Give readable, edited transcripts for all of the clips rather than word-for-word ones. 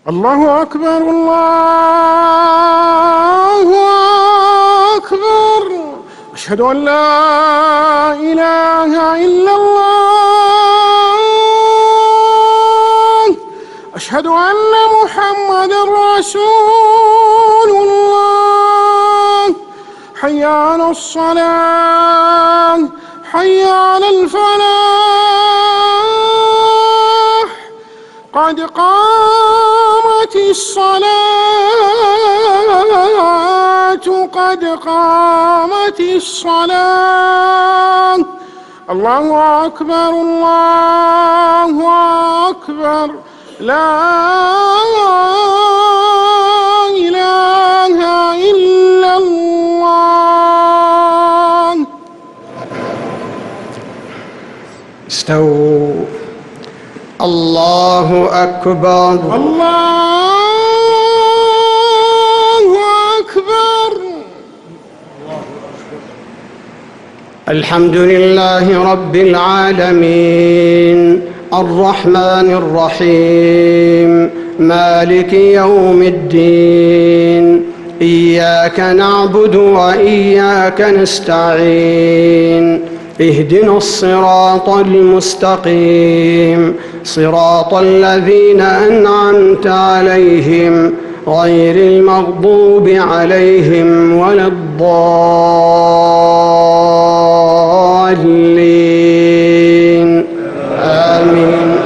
الله أكبر الله أكبر. أشهد أن لا إله إلا الله. أشهد أن محمدًا رسول الله. حي على الصلاة حي على الفلاح. قد قامت الصلاة قد قامت الصلاة. الله أكبر الله أكبر. لا إله إلا الله. استووا. الله أكبر الله أكبر. الحمد لله رب العالمين الرحمن الرحيم مالك يوم الدين. إياك نعبد وإياك نستعين. اهدنا الصراط المستقيم صراط الذين أنعمت عليهم غير المغضوب عليهم ولا الضالين. آمين.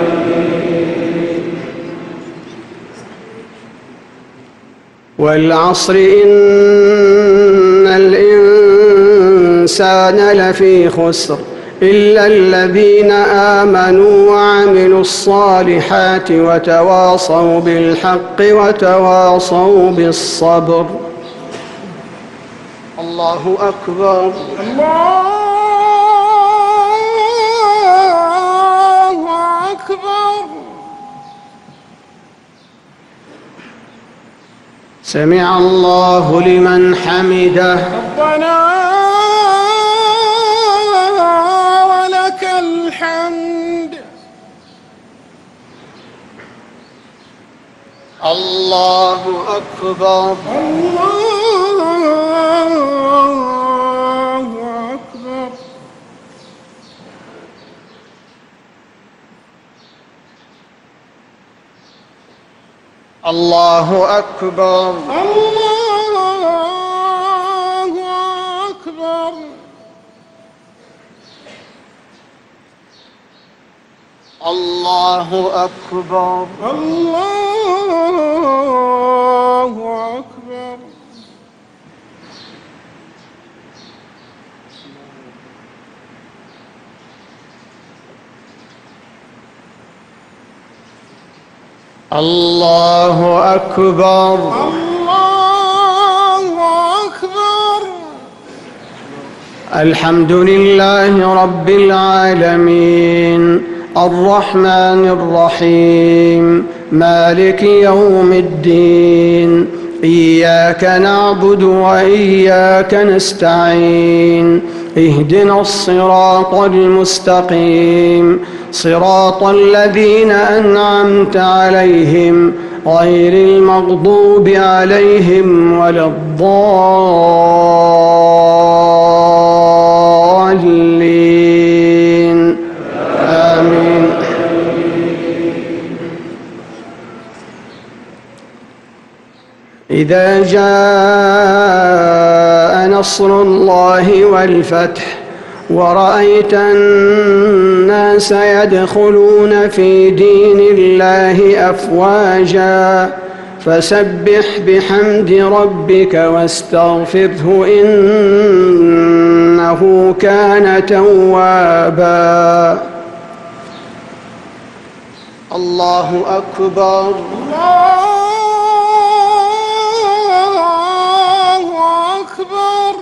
والعصر إن الإنسان لفي خسر إلا الذين آمنوا وعملوا الصالحات وتواصوا بالحق وتواصوا بالصبر. الله أكبر الله أكبر. سمع الله لمن حمده. ربنا ولك الحمد. الله أكبر الله أكبر. الله أكبر الله أكبر. الله أكبر الله أكبر. الله أكبر الله أكبر. الحمد لله رب العالمين الرحمن الرحيم مالك يوم الدين. إياك نعبد وإياك نستعين. اهدنا الصراط المستقيم صراط الذين أنعمت عليهم غير المغضوب عليهم ولا الضالين. آمين. إذا جاء نصر الله والفتح ورأيت الناس يدخلون في دين الله أفواجا فسبح بحمد ربك واستغفره إنه كان توابا. الله أكبر الله أكبر.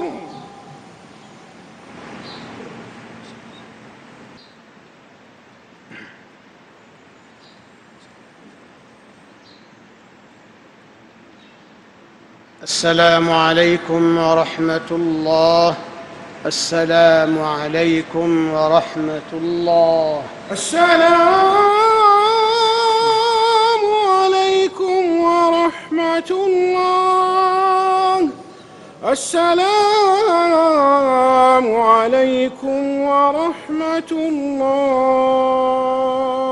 السلام عليكم ورحمة الله. السلام عليكم ورحمة الله. السلام عليكم الله. السلام عليكم ورحمة الله.